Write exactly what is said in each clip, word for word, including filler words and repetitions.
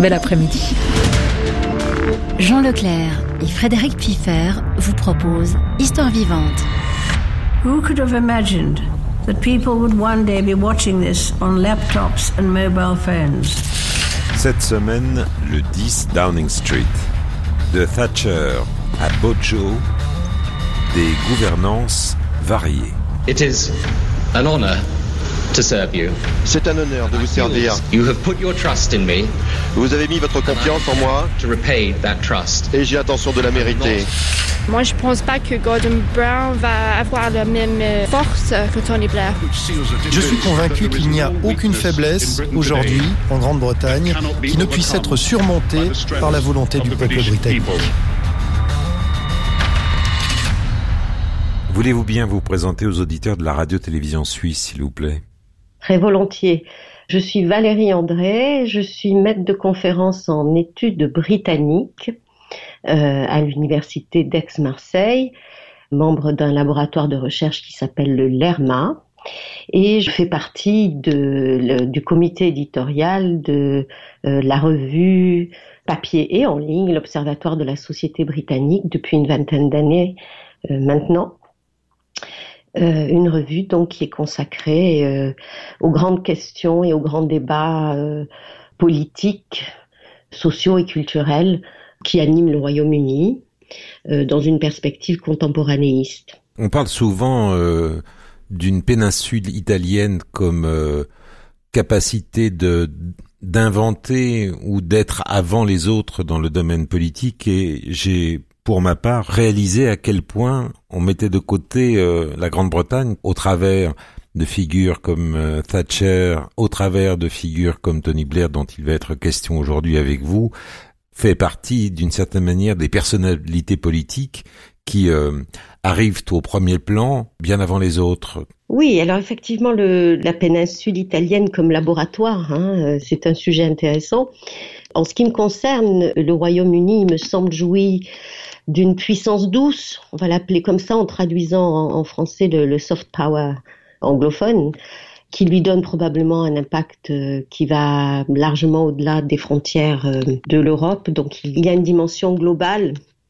bel après-midi. Jean Leclerc et Frédéric Piffer vous proposent Histoire vivante. Who could have imagined that people would one day be watching this on laptops and mobile phones? Cette semaine, le dix Downing Street. De Thatcher à Bojo, des gouvernances variées. It is an honor to serve you. C'est un honneur de vous servir. You have put your trust in me. Vous avez mis votre confiance en moi. To repay that trust. Et j'ai intention de la mériter. Moi, je pense pas que Gordon Brown va avoir la même force que Tony Blair. Je suis convaincu qu'il n'y a aucune faiblesse aujourd'hui en Grande-Bretagne qui ne puisse être surmontée par la volonté du peuple britannique. Voulez-vous bien vous présenter aux auditeurs de la radio-télévision suisse, s'il vous plaît? Très volontiers. Je suis Valérie André, je suis maître de conférence en études britanniques euh, à l'université d'Aix-Marseille, membre d'un laboratoire de recherche qui s'appelle le LERMA, et je fais partie de, le, du comité éditorial de euh, la revue papier et en ligne, l'Observatoire de la société britannique, depuis une vingtaine d'années euh, maintenant. Euh, une revue donc qui est consacrée euh, aux grandes questions et aux grands débats euh, politiques, sociaux et culturels qui animent le Royaume-Uni euh, dans une perspective contemporanéiste. On parle souvent euh, d'une péninsule italienne comme euh, capacité de d'inventer ou d'être avant les autres dans le domaine politique, et j'ai pour ma part, réaliser à quel point on mettait de côté euh, la Grande-Bretagne au travers de figures comme euh, Thatcher, au travers de figures comme Tony Blair, dont il va être question aujourd'hui avec vous, fait partie d'une certaine manière des personnalités politiques qui euh, arrivent au premier plan bien avant les autres. Oui, alors effectivement, le, la péninsule italienne comme laboratoire, hein, c'est un sujet intéressant. En ce qui me concerne, le Royaume-Uni, il me semble, jouit d'une puissance douce, on va l'appeler comme ça en traduisant en, en français le, le soft power anglophone, qui lui donne probablement un impact euh, qui va largement au-delà des frontières euh, de l'Europe. Donc il y a une dimension globale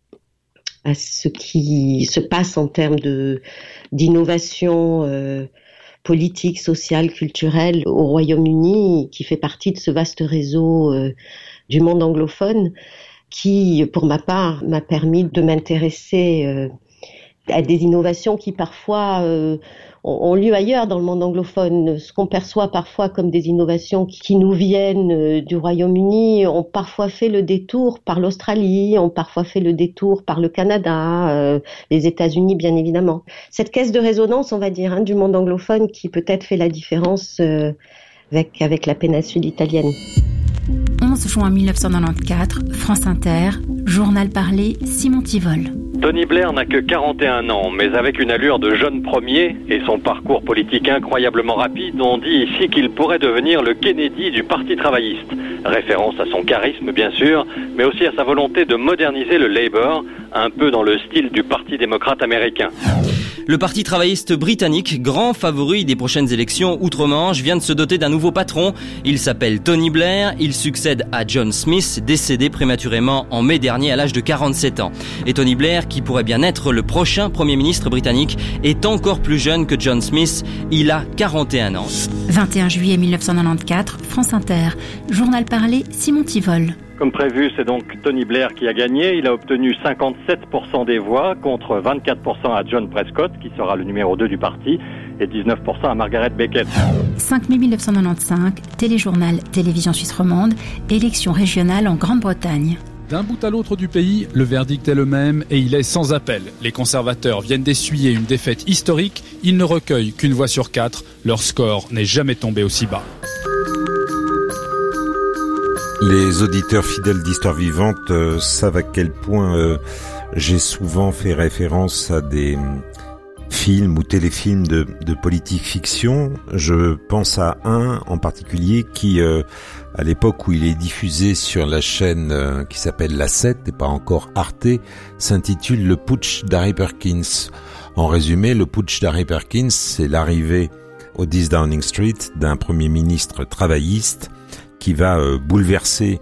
à ce qui se passe en termes de d'innovation euh, politique, sociale, culturelle au Royaume-Uni, qui fait partie de ce vaste réseau euh, du monde anglophone, qui, pour ma part, m'a permis de m'intéresser euh, à des innovations qui parfois euh, ont, ont lieu ailleurs dans le monde anglophone. Ce qu'on perçoit parfois comme des innovations qui, qui nous viennent euh, du Royaume-Uni ont parfois fait le détour par l'Australie, ont parfois fait le détour par le Canada, euh, les États-Unis bien évidemment. Cette caisse de résonance, on va dire, hein, du monde anglophone qui peut-être fait la différence euh, avec, avec la péninsule italienne. onze juin mille neuf cent quatre-vingt-quatorze, France Inter, journal parlé, Simon Tivol. Tony Blair n'a que quarante et un ans, mais avec une allure de jeune premier et son parcours politique incroyablement rapide, on dit ici qu'il pourrait devenir le Kennedy du Parti travailliste. Référence à son charisme, bien sûr, mais aussi à sa volonté de moderniser le Labour, un peu dans le style du Parti démocrate américain. Le Parti travailliste britannique, grand favori des prochaines élections outre-Manche, vient de se doter d'un nouveau patron. Il s'appelle Tony Blair, il succède à John Smith, décédé prématurément en mai dernier à l'âge de quarante-sept ans. Et Tony Blair, qui pourrait bien être le prochain Premier ministre britannique, est encore plus jeune que John Smith, il a quarante et un ans. vingt et un juillet mille neuf cent quatre-vingt-quatorze, France Inter, journal parlé, Simon Tivol. Comme prévu, c'est donc Tony Blair qui a gagné. Il a obtenu cinquante-sept pour cent des voix contre vingt-quatre pour cent à John Prescott, qui sera le numéro deux du parti, et dix-neuf pour cent à Margaret Beckett. cinq mai mille neuf cent quatre-vingt-quinze, téléjournal Télévision Suisse Romande, élection régionale en Grande-Bretagne. D'un bout à l'autre du pays, le verdict est le même et il est sans appel. Les conservateurs viennent d'essuyer une défaite historique. Ils ne recueillent qu'une voix sur quatre. Leur score n'est jamais tombé aussi bas. Les auditeurs fidèles d'Histoire Vivante euh, savent à quel point euh, j'ai souvent fait référence à des films ou téléfilms de, de politique fiction. Je pense à un en particulier qui, euh, à l'époque où il est diffusé sur la chaîne euh, qui s'appelle La sept et pas encore Arte, s'intitule Le Putsch d'Harry Perkins. En résumé, le Putsch d'Harry Perkins, c'est l'arrivée au dix Downing Street d'un premier ministre travailliste qui va euh, bouleverser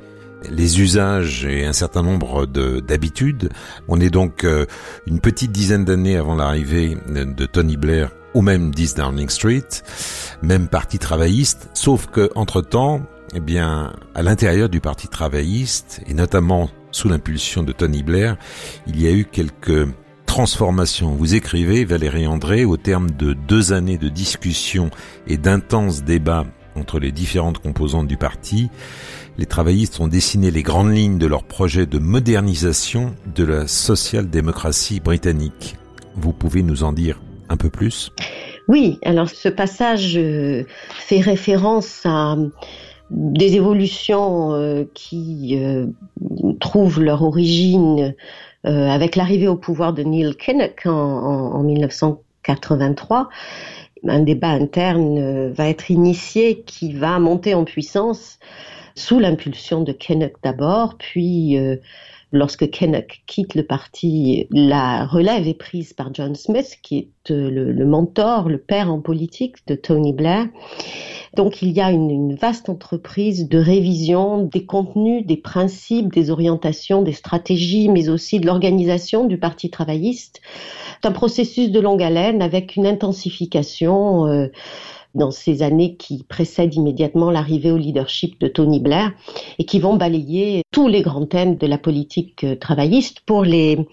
les usages et un certain nombre de, d'habitudes. On est donc euh, une petite dizaine d'années avant l'arrivée de Tony Blair au même dix Downing Street, même parti travailliste, sauf que entre-temps, eh bien, à l'intérieur du parti travailliste, et notamment sous l'impulsion de Tony Blair, il y a eu quelques transformations. Vous écrivez, Valérie André, au terme de deux années de discussions et d'intenses débats entre les différentes composantes du parti, les travaillistes ont dessiné les grandes lignes de leur projet de modernisation de la social-démocratie britannique. Vous pouvez nous en dire un peu plus ? Oui, alors ce passage euh, fait référence à des évolutions euh, qui euh, trouvent leur origine euh, avec l'arrivée au pouvoir de Neil Kinnock en, en, en dix-neuf cent quatre-vingt-trois. Un débat interne euh, va être initié qui va monter en puissance sous l'impulsion de Kinnock d'abord, puis euh, lorsque Kinnock quitte le parti, la relève est prise par John Smith, qui est euh, le, le mentor, le père en politique de Tony Blair. Donc il y a une, une vaste entreprise de révision des contenus, des principes, des orientations, des stratégies, mais aussi de l'organisation du Parti travailliste. C'est un processus de longue haleine avec une intensification euh, dans ces années qui précèdent immédiatement l'arrivée au leadership de Tony Blair et qui vont balayer tous les grands thèmes de la politique travailliste pour les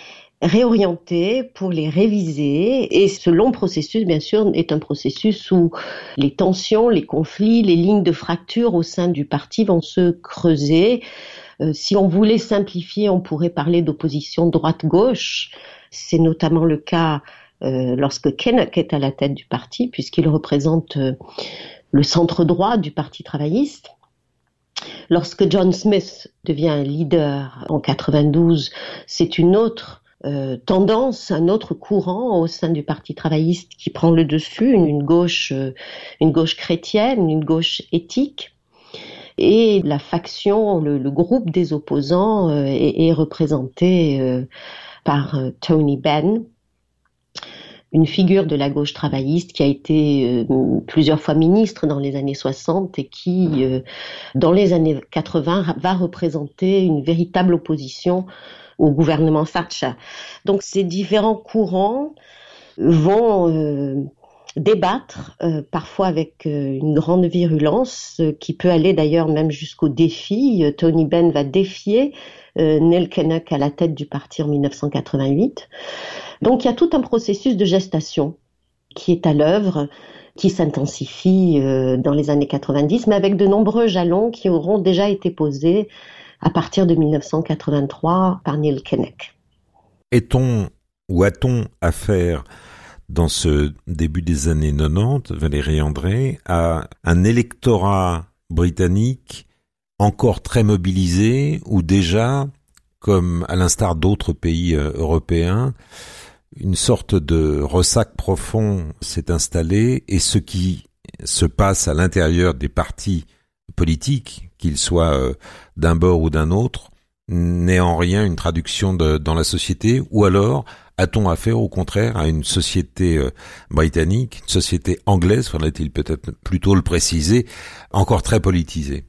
réorienter, pour les réviser. Et ce long processus, bien sûr, est un processus où les tensions, les conflits, les lignes de fracture au sein du parti vont se creuser. Euh, si on voulait simplifier, on pourrait parler d'opposition droite-gauche. C'est notamment le cas euh, lorsque Kinnock est à la tête du parti, puisqu'il représente euh, le centre droit du Parti travailliste. Lorsque John Smith devient leader en quatre-vingt-douze, c'est une autre euh, tendance, un autre courant au sein du Parti travailliste qui prend le dessus, une, une gauche, euh, une gauche chrétienne, une gauche éthique. Et la faction, le, le groupe des opposants euh, est, est représenté euh, par euh, Tony Benn, une figure de la gauche travailliste qui a été euh, plusieurs fois ministre dans les années soixante et qui, euh, dans les années quatre-vingts, va représenter une véritable opposition au gouvernement Thatcher. Donc ces différents courants vont euh, débattre, euh, parfois avec euh, une grande virulence, euh, qui peut aller d'ailleurs même jusqu'au défi. Tony Benn va défier euh, Neil Kinnock à la tête du parti en dix-neuf cent quatre-vingt-huit. Donc il y a tout un processus de gestation qui est à l'œuvre, qui s'intensifie euh, dans les années quatre-vingt-dix, mais avec de nombreux jalons qui auront déjà été posés à partir de dix-neuf cent quatre-vingt-trois par Neil Kinnock. Est-on ou a-t-on affaire dans ce début des années quatre-vingt-dix, Valérie André, à un électorat britannique encore très mobilisé ou déjà, comme à l'instar d'autres pays euh, européens, une sorte de ressac profond s'est installé et ce qui se passe à l'intérieur des partis politiques, qu'ils soient euh, d'un bord ou d'un autre, n'est en rien une traduction de, dans la société, ou alors a-t-on affaire au contraire à une société euh, britannique, une société anglaise, faudrait-il peut-être plutôt le préciser, encore très politisée?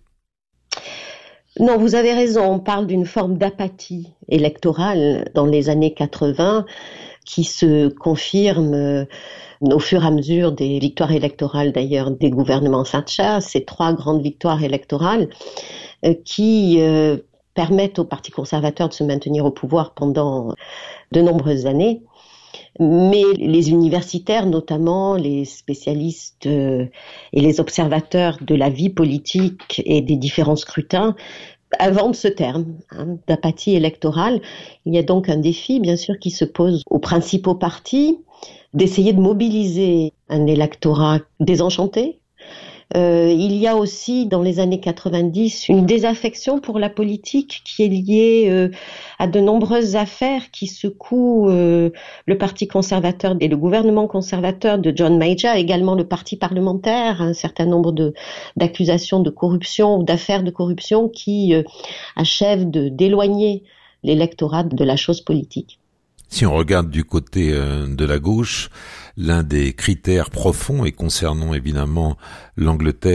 Non, vous avez raison, on parle d'une forme d'apathie électorale dans les années quatre-vingts qui se confirme euh, au fur et à mesure des victoires électorales d'ailleurs des gouvernements Thatcher, ces trois grandes victoires électorales euh, qui euh, permettent au Parti conservateur de se maintenir au pouvoir pendant de nombreuses années. Mais les universitaires, notamment les spécialistes euh, et les observateurs de la vie politique et des différents scrutins, inventent ce terme hein, d'apathie électorale. Il y a donc un défi, bien sûr, qui se pose aux principaux partis, d'essayer de mobiliser un électorat désenchanté. Euh, il y a aussi, dans les années quatre-vingt-dix, une désaffection pour la politique qui est liée euh, à de nombreuses affaires qui secouent euh, le Parti conservateur et le gouvernement conservateur de John Major, également le Parti parlementaire, un certain nombre de, d'accusations de corruption ou d'affaires de corruption qui euh, achèvent de, d'éloigner l'électorat de la chose politique. Si on regarde du côté euh, de la gauche, l'un des critères profonds et concernant évidemment l'Angleterre,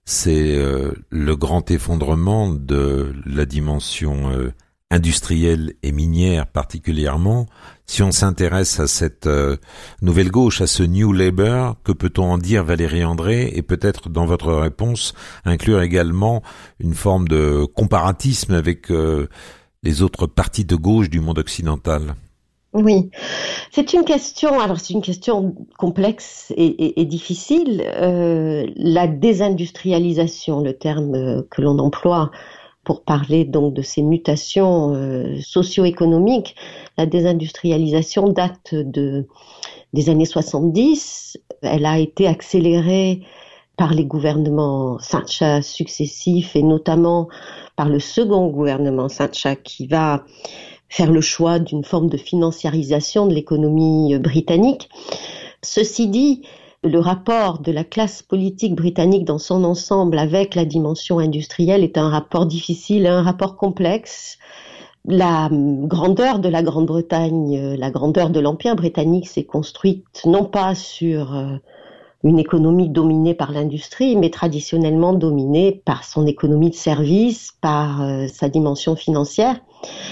c'est euh, le grand effondrement de la dimension euh, industrielle et minière particulièrement. Si on s'intéresse à cette euh, nouvelle gauche, à ce New Labour, que peut-on en dire, Valérie André, et peut-être dans votre réponse inclure également une forme de comparatisme avec euh, les autres partis de gauche du monde occidental? Oui, c'est une question, alors c'est une question complexe et, et, et difficile. Euh, la désindustrialisation, le terme que l'on emploie pour parler donc de ces mutations euh, socio-économiques, la désindustrialisation date de, des années soixante-dix. Elle a été accélérée par les gouvernements Thatcher successifs et notamment par le second gouvernement Thatcher qui va faire le choix d'une forme de financiarisation de l'économie britannique. Ceci dit, le rapport de la classe politique britannique dans son ensemble avec la dimension industrielle est un rapport difficile, un rapport complexe. La grandeur de la Grande-Bretagne, la grandeur de l'Empire britannique s'est construite non pas sur une économie dominée par l'industrie, mais traditionnellement dominée par son économie de service, par sa dimension financière.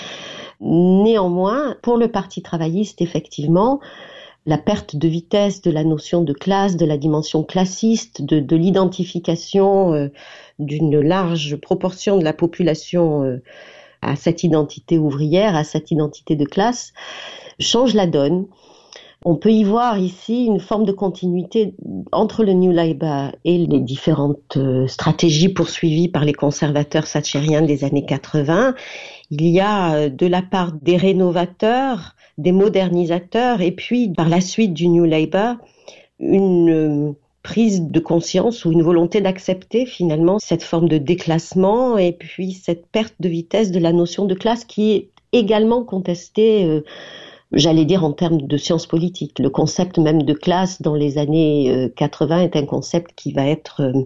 Néanmoins, pour le Parti travailliste, effectivement, la perte de vitesse de la notion de classe, de la dimension classiste, de, de l'identification euh, d'une large proportion de la population euh, à cette identité ouvrière, à cette identité de classe, change la donne. On peut y voir ici une forme de continuité entre le New Labour et les différentes euh, stratégies poursuivies par les conservateurs thatchériens des années quatre-vingts. Il y a de la part des rénovateurs, des modernisateurs et puis par la suite du New Labour une prise de conscience ou une volonté d'accepter finalement cette forme de déclassement et puis cette perte de vitesse de la notion de classe qui est également contestée, euh, j'allais dire en termes de sciences politiques. Le concept même de classe dans les années quatre-vingts est un concept qui va être euh,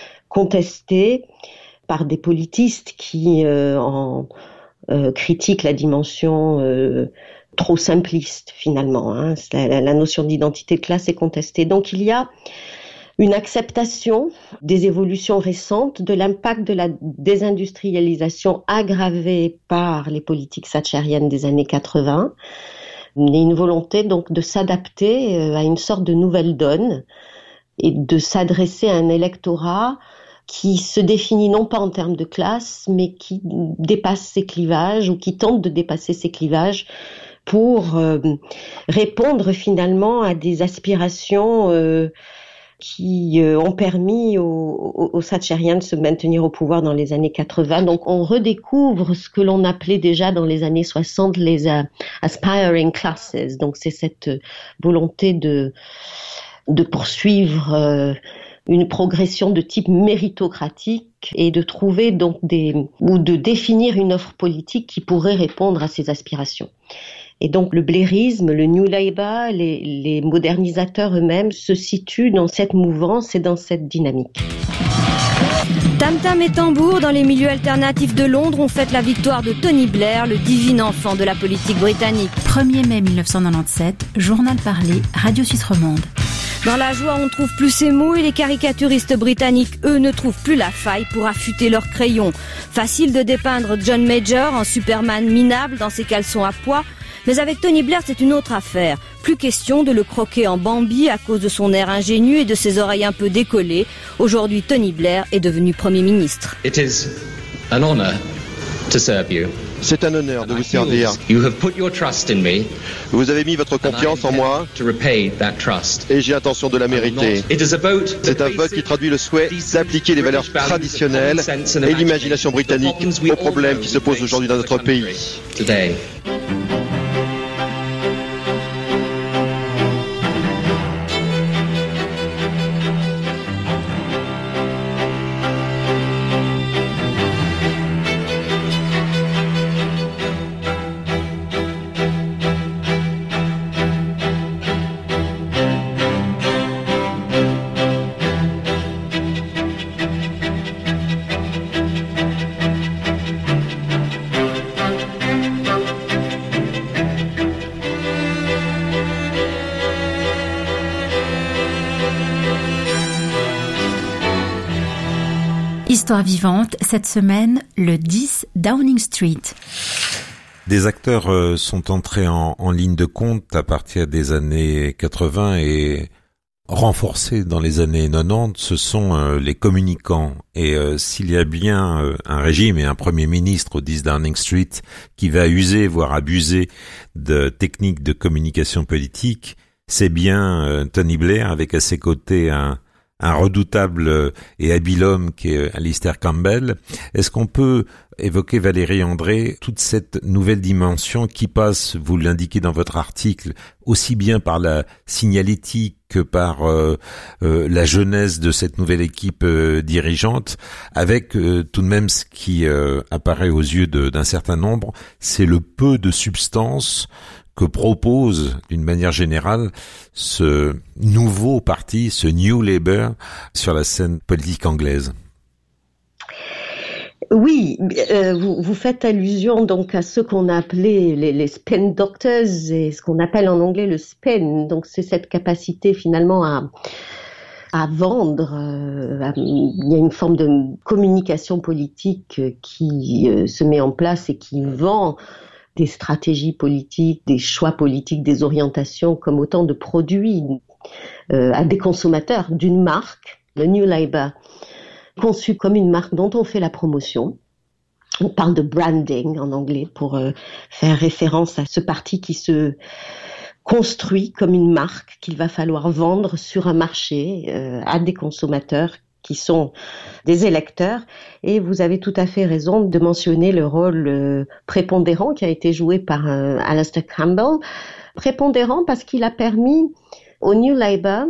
contesté par des politistes qui euh, en Euh, critique la dimension euh, trop simpliste finalement. Hein. La, la notion d'identité de classe est contestée. Donc il y a une acceptation des évolutions récentes, de l'impact de la désindustrialisation aggravée par les politiques thatchériennes des années quatre-vingts, et une volonté donc de s'adapter euh, à une sorte de nouvelle donne et de s'adresser à un électorat qui se définit non pas en termes de classe, mais qui dépasse ces clivages ou qui tente de dépasser ces clivages pour euh, répondre finalement à des aspirations euh, qui euh, ont permis aux, aux, aux Thatchériens de se maintenir au pouvoir dans les années quatre-vingts. Donc on redécouvre ce que l'on appelait déjà dans les années soixante les uh, aspiring classes. Donc c'est cette volonté de, de poursuivre euh, une progression de type méritocratique et de trouver donc des, ou de définir une offre politique qui pourrait répondre à ces aspirations. Et donc le blairisme, le New Labour, les, les modernisateurs eux-mêmes se situent dans cette mouvance et dans cette dynamique. Tam-tam et tambour dans les milieux alternatifs de Londres, on fête la victoire de Tony Blair, le divin enfant de la politique britannique. premier mai mille neuf cent quatre-vingt-dix-sept, journal parlé, Radio Suisse romande. Dans la joie, on ne trouve plus ces mots et les caricaturistes britanniques, eux, ne trouvent plus la faille pour affûter leurs crayons. Facile de dépeindre John Major en Superman minable dans ses caleçons à pois, mais avec Tony Blair, c'est une autre affaire. Plus question de le croquer en Bambi à cause de son air ingénu et de ses oreilles un peu décollées. Aujourd'hui, Tony Blair est devenu Premier ministre. It is an honor to serve you. C'est un honneur de vous servir. You have put your trust in me. Vous avez mis votre confiance en moi to repay that trust. Et j'ai intention de la mériter. C'est un vote qui traduit le souhait d'appliquer les valeurs traditionnelles et l'imagination britannique aux problèmes qui se posent aujourd'hui dans notre pays. Today. histoire vivante, cette semaine, le dix Downing Street. Des acteurs euh, sont entrés en, en ligne de compte à partir des années quatre-vingts et renforcés dans les années quatre-vingt-dix, ce sont euh, les communicants. Et euh, s'il y a bien euh, un régime et un premier ministre au dix Downing Street qui va user, voire abuser de techniques de communication politique, c'est bien euh, Tony Blair avec à ses côtés un un redoutable et habile homme qui est Alistair Campbell. Est-ce qu'on peut évoquer, Valérie André, toute cette nouvelle dimension qui passe, vous l'indiquez dans votre article, aussi bien par la signalétique que par euh, euh, la jeunesse de cette nouvelle équipe euh, dirigeante, avec euh, tout de même ce qui euh, apparaît aux yeux de, d'un certain nombre, c'est le peu de substance que propose, d'une manière générale, ce nouveau parti, ce New Labour, sur la scène politique anglaise. Oui, euh, vous, vous faites allusion donc à ce qu'on a appelé les, les spin doctors et ce qu'on appelle en anglais le spin. Donc c'est cette capacité finalement à à vendre. Euh, à, il y a une forme de communication politique qui euh, se met en place et qui vend des stratégies politiques, des choix politiques, des orientations comme autant de produits euh, à des consommateurs d'une marque, le New Labour, conçu comme une marque dont on fait la promotion. On parle de branding en anglais pour euh, faire référence à ce parti qui se construit comme une marque qu'il va falloir vendre sur un marché euh, à des consommateurs qui sont des électeurs. Et vous avez tout à fait raison de mentionner le rôle euh, prépondérant qui a été joué par euh, Alistair Campbell. Prépondérant parce qu'il a permis au New Labour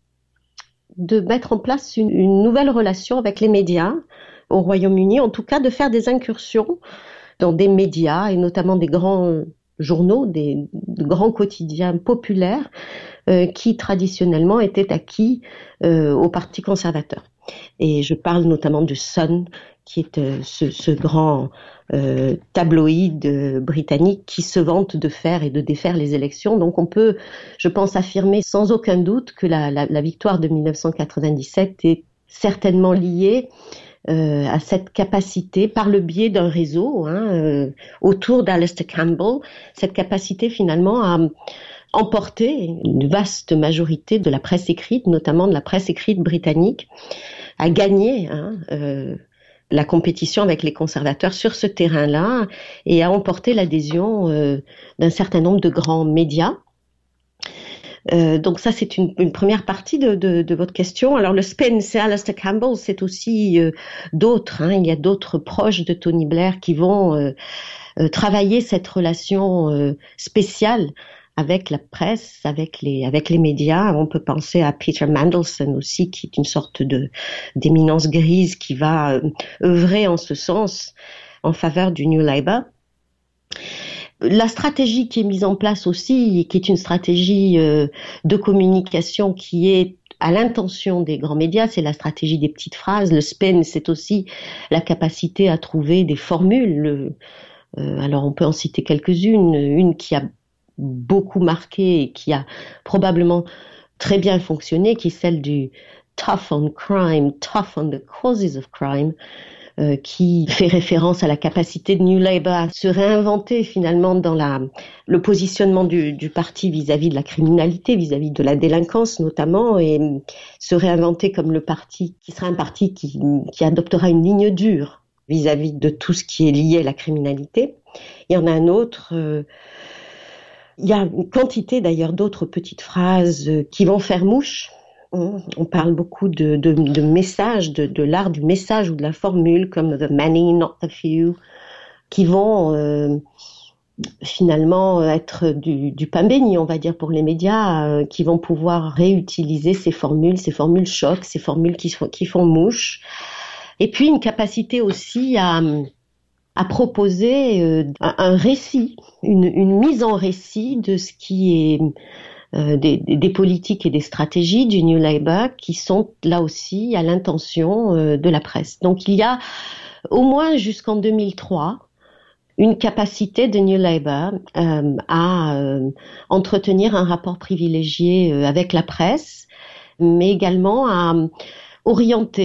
de mettre en place une, une nouvelle relation avec les médias au Royaume-Uni, en tout cas de faire des incursions dans des médias et notamment des grands journaux, des, des grands quotidiens populaires euh, qui traditionnellement étaient acquis euh, au Parti conservateur. Et je parle notamment du Sun, qui est euh, ce, ce grand euh, tabloïd euh, britannique qui se vante de faire et de défaire les élections. Donc on peut, je pense, affirmer sans aucun doute que la, la, la victoire de dix-neuf cent quatre-vingt-dix-sept est certainement liée euh, à cette capacité, par le biais d'un réseau hein, euh, autour d'Alistair Campbell, cette capacité finalement à emporter une vaste majorité de la presse écrite, notamment de la presse écrite britannique, à gagner hein, euh, la compétition avec les conservateurs sur ce terrain-là et à emporter l'adhésion euh, d'un certain nombre de grands médias. Euh, donc ça, c'est une, une première partie de, de, de votre question. Alors le spin, c'est Alistair Campbell, c'est aussi euh, d'autres. Hein, il y a d'autres proches de Tony Blair qui vont euh, euh, travailler cette relation euh, spéciale avec la presse, avec les, avec les médias. On peut penser à Peter Mandelson aussi, qui est une sorte de, d'éminence grise qui va euh, œuvrer en ce sens en faveur du New Labour. La stratégie qui est mise en place aussi, qui est une stratégie euh, de communication qui est à l'intention des grands médias, c'est la stratégie des petites phrases. Le spin, c'est aussi la capacité à trouver des formules. Euh, alors on peut en citer quelques-unes. Une qui a beaucoup marqué et qui a probablement très bien fonctionné, qui est celle du tough on crime, tough on the causes of crime, euh, qui fait référence à la capacité de New Labour à se réinventer finalement dans la, le positionnement du, du parti vis-à-vis de la criminalité, vis-à-vis de la délinquance notamment, et se réinventer comme le parti qui sera un parti qui, qui adoptera une ligne dure vis-à-vis de tout ce qui est lié à la criminalité. Il y en a un autre... Euh, Il y a une quantité d'ailleurs d'autres petites phrases qui vont faire mouche. On parle beaucoup de, de, de messages, de, de l'art du message ou de la formule, comme the many, not the few, qui vont euh, finalement être du, du pain béni, on va dire, pour les médias, euh, qui vont pouvoir réutiliser ces formules, ces formules chocs, ces formules qui, qui font mouche. Et puis une capacité aussi à... à proposer euh, un, un récit, une, une mise en récit de ce qui est euh, des, des politiques et des stratégies du New Labour qui sont là aussi à l'intention euh, de la presse. Donc il y a au moins jusqu'en deux mille trois une capacité de New Labour euh, à euh, entretenir un rapport privilégié euh, avec la presse, mais également à orienter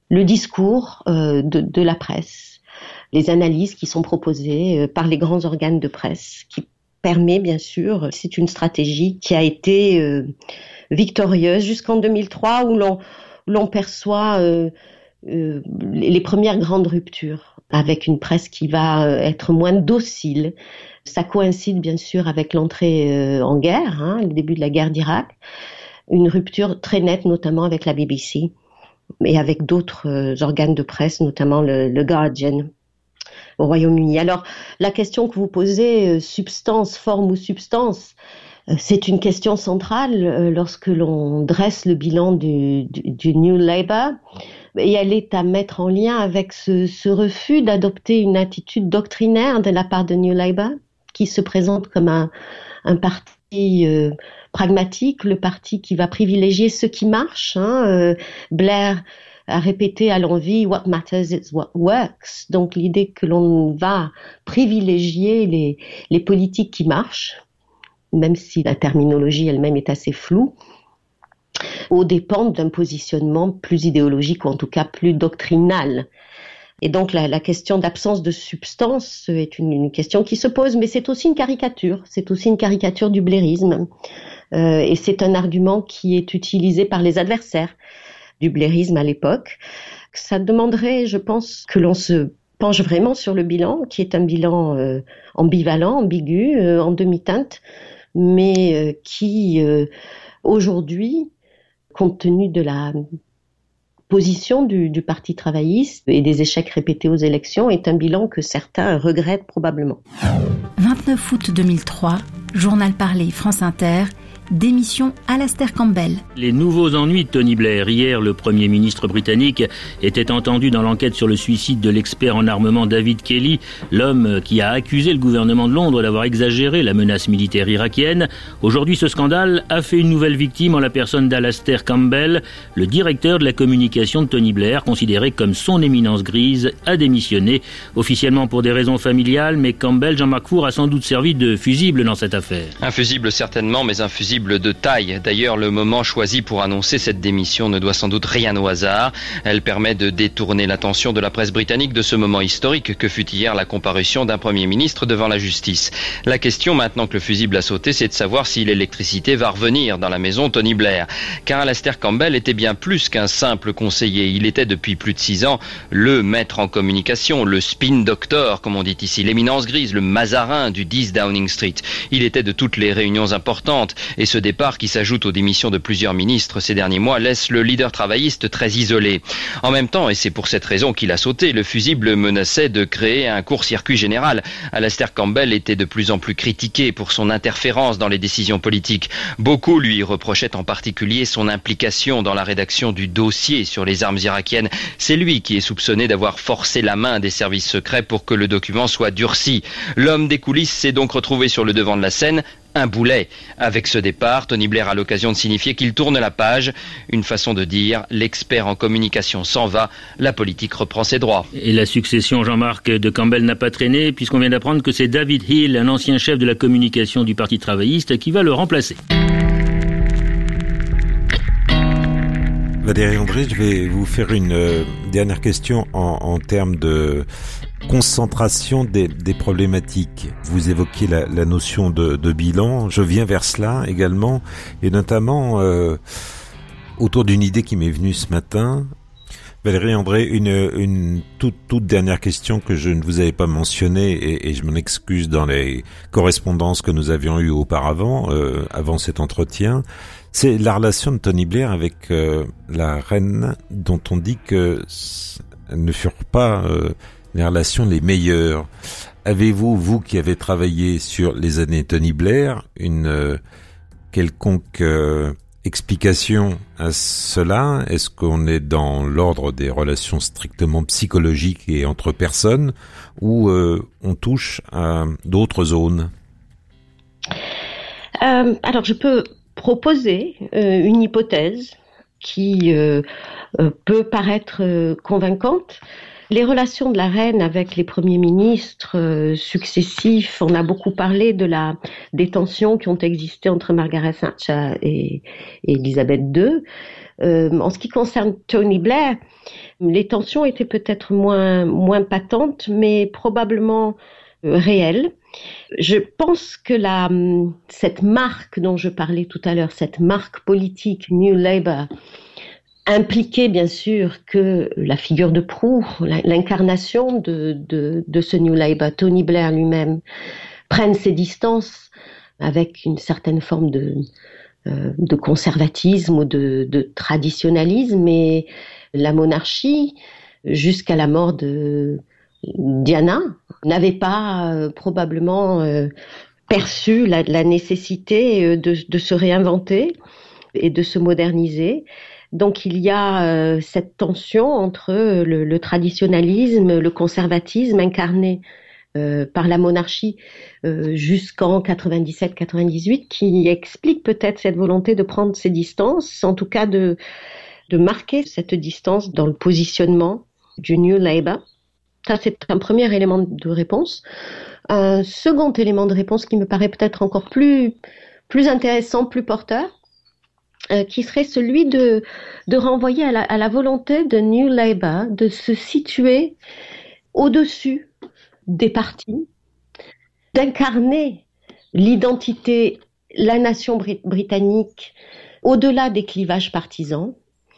le discours euh, de, de la presse, les analyses qui sont proposées euh, par les grands organes de presse, qui permet bien sûr, c'est une stratégie qui a été euh, victorieuse jusqu'en deux mille trois où l'on, l'on perçoit euh, euh, les premières grandes ruptures avec une presse qui va être moins docile. Ça coïncide bien sûr avec l'entrée euh, en guerre, hein, le début de la guerre d'Irak, une rupture très nette notamment avec la B B C et avec d'autres euh, organes de presse, notamment le, le Guardian au Royaume-Uni. Alors la question que vous posez, euh, substance, forme ou substance, euh, c'est une question centrale euh, lorsque l'on dresse le bilan du, du, du New Labour. Et elle est à mettre en lien avec ce, ce refus d'adopter une attitude doctrinaire de la part de New Labour, qui se présente comme un, un parti euh, pragmatique, le parti qui va privilégier ce qui marche. Hein. Euh, Blair a répété à l'envi « What matters is what works ». Donc l'idée que l'on va privilégier les, les politiques qui marchent, même si la terminologie elle-même est assez floue, aux dépens d'un positionnement plus idéologique ou en tout cas plus doctrinal. Et donc la, la question d'absence de substance est une, une question qui se pose, mais c'est aussi une caricature, c'est aussi une caricature du blairisme. Euh, et c'est un argument qui est utilisé par les adversaires du blairisme à l'époque. Ça demanderait, je pense, que l'on se penche vraiment sur le bilan, qui est un bilan euh, ambivalent, ambigu, euh, en demi-teinte, mais euh, qui, euh, aujourd'hui, compte tenu de la position du, du Parti travailliste et des échecs répétés aux élections, est un bilan que certains regrettent probablement. vingt-neuf août deux mille trois, Journal parlé, France Inter, démission Alastair Campbell. Les nouveaux ennuis de Tony Blair. Hier, le Premier ministre britannique était entendu dans l'enquête sur le suicide de l'expert en armement David Kelly, l'homme qui a accusé le gouvernement de Londres d'avoir exagéré la menace militaire irakienne. Aujourd'hui, ce scandale a fait une nouvelle victime en la personne d'Alastair Campbell, le directeur de la communication de Tony Blair, considéré comme son éminence grise, a démissionné, officiellement pour des raisons familiales, mais Campbell, Jean-Marc Four, a sans doute servi de fusible dans cette affaire. Un fusible certainement, mais un fusible de taille. D'ailleurs, le moment choisi pour annoncer cette démission ne doit sans doute rien au hasard. Elle permet de détourner l'attention de la presse britannique de ce moment historique que fut hier la comparution d'un Premier ministre devant la justice. La question, maintenant que le fusible a sauté, c'est de savoir si l'électricité va revenir dans la maison Tony Blair. Car Alastair Campbell était bien plus qu'un simple conseiller. Il était depuis plus de six ans le maître en communication, le spin doctor, comme on dit ici, l'éminence grise, le Mazarin du dix Downing Street. Il était de toutes les réunions importantes. Et ce départ, qui s'ajoute aux démissions de plusieurs ministres ces derniers mois, laisse le leader travailliste très isolé. En même temps, et c'est pour cette raison qu'il a sauté, le fusible menaçait de créer un court-circuit général. Alastair Campbell était de plus en plus critiqué pour son interférence dans les décisions politiques. Beaucoup lui reprochaient en particulier son implication dans la rédaction du dossier sur les armes irakiennes. C'est lui qui est soupçonné d'avoir forcé la main des services secrets pour que le document soit durci. L'homme des coulisses s'est donc retrouvé sur le devant de la scène, un boulet. Avec ce départ, Tony Blair a l'occasion de signifier qu'il tourne la page. Une façon de dire, l'expert en communication s'en va, la politique reprend ses droits. Et la succession, Jean-Marc, de Campbell n'a pas traîné, puisqu'on vient d'apprendre que c'est David Hill, un ancien chef de la communication du Parti travailliste, qui va le remplacer. Valérie André, je vais vous faire une euh, dernière question en, en termes de concentration des, des problématiques. Vous évoquiez la, la notion de, de bilan. Je viens vers cela également, et notamment euh, autour d'une idée qui m'est venue ce matin. Valérie André, une, une toute, toute dernière question que je ne vous avais pas mentionnée, et, et je m'en excuse dans les correspondances que nous avions eues auparavant, euh, avant cet entretien. C'est la relation de Tony Blair avec euh, la reine, dont on dit que elles ne furent pas euh, les relations les meilleures. Avez-vous, vous qui avez travaillé sur les années Tony Blair, une euh, quelconque euh, explication à cela? Est-ce qu'on est dans l'ordre des relations strictement psychologiques et entre personnes, ou euh, on touche à d'autres zones? euh, Alors je peux proposer euh, une hypothèse qui euh, euh, peut paraître euh, convaincante. Les relations de la reine avec les premiers ministres euh, successifs, on a beaucoup parlé de la, des tensions qui ont existé entre Margaret Thatcher et, et Elisabeth deux. Euh, en ce qui concerne Tony Blair, les tensions étaient peut-être moins, moins patentes, mais probablement euh, réelles. Je pense que la, cette marque dont je parlais tout à l'heure, cette marque politique New Labour, impliquait bien sûr que la figure de proue, l'incarnation de, de, de ce New Labour, Tony Blair lui-même, prenne ses distances avec une certaine forme de, euh, de conservatisme ou de, de traditionnalisme, et la monarchie, jusqu'à la mort de Diana, n'avait pas euh, probablement euh, perçu la, la nécessité de, de se réinventer et de se moderniser. Donc il y a euh, cette tension entre le, le traditionnalisme, le conservatisme incarné euh, par la monarchie euh, jusqu'en quatre-vingt-dix-sept quatre-vingt-dix-huit, qui explique peut-être cette volonté de prendre ses distances, en tout cas de, de marquer cette distance dans le positionnement du New Labour. Ça, c'est un premier élément de réponse. Un second élément de réponse qui me paraît peut-être encore plus, plus intéressant, plus porteur, Euh, qui serait celui de, de renvoyer à la, à la volonté de New Labour de se situer au-dessus des partis, d'incarner l'identité, la nation brit- britannique au-delà des clivages partisans.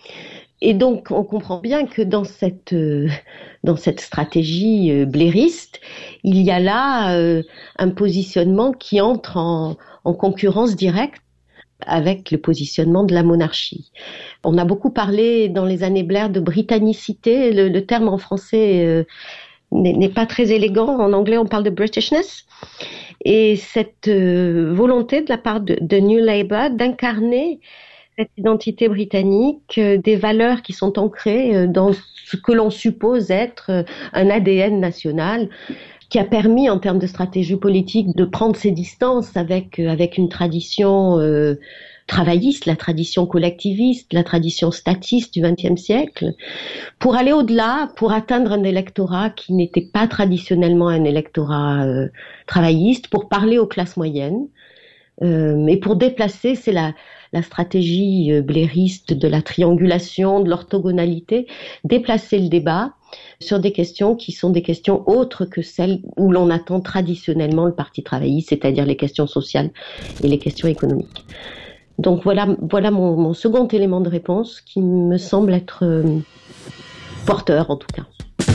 Et donc, on comprend bien que dans cette, euh, dans cette stratégie euh, blairiste, il y a là euh, un positionnement qui entre en, en concurrence directe avec le positionnement de la monarchie. On a beaucoup parlé dans les années Blair de britannicité. Le, le terme en français euh, n'est, n'est pas très élégant. En anglais, on parle de Britishness. Et cette euh, volonté de la part de, de New Labour d'incarner cette identité britannique, euh, des valeurs qui sont ancrées euh, dans ce que l'on suppose être euh, un A D N national, qui a permis, en termes de stratégie politique, de prendre ses distances avec, avec une tradition euh, travailliste, la tradition collectiviste, la tradition statiste du vingtième siècle, pour aller au-delà, pour atteindre un électorat qui n'était pas traditionnellement un électorat euh, travailliste, pour parler aux classes moyennes, euh, et pour déplacer, c'est la, la stratégie euh, blairiste de la triangulation, de l'orthogonalité, déplacer le débat sur des questions qui sont des questions autres que celles où l'on attend traditionnellement le Parti travailliste, c'est-à-dire les questions sociales et les questions économiques. Donc voilà, voilà mon, mon second élément de réponse qui me semble être euh, porteur en tout cas.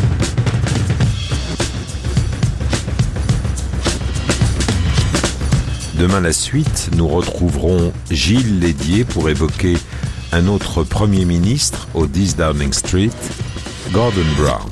Demain la suite, nous retrouverons Gilles Lédier pour évoquer un autre Premier ministre au dix Downing Street, Gordon Brown.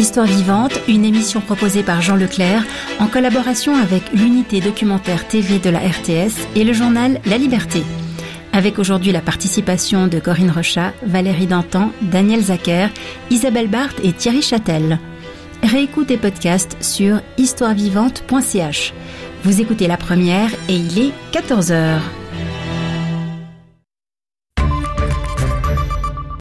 Histoire vivante, une émission proposée par Jean Leclerc en collaboration avec l'unité documentaire T V de la R T S et le journal La Liberté. Avec aujourd'hui la participation de Corinne Rechat, Valérie Dantan, Daniel Zacher, Isabelle Barthes et Thierry Châtel. Réécoute et podcast sur histoire vivante point c h. Vous écoutez La Première et il est quatorze heures.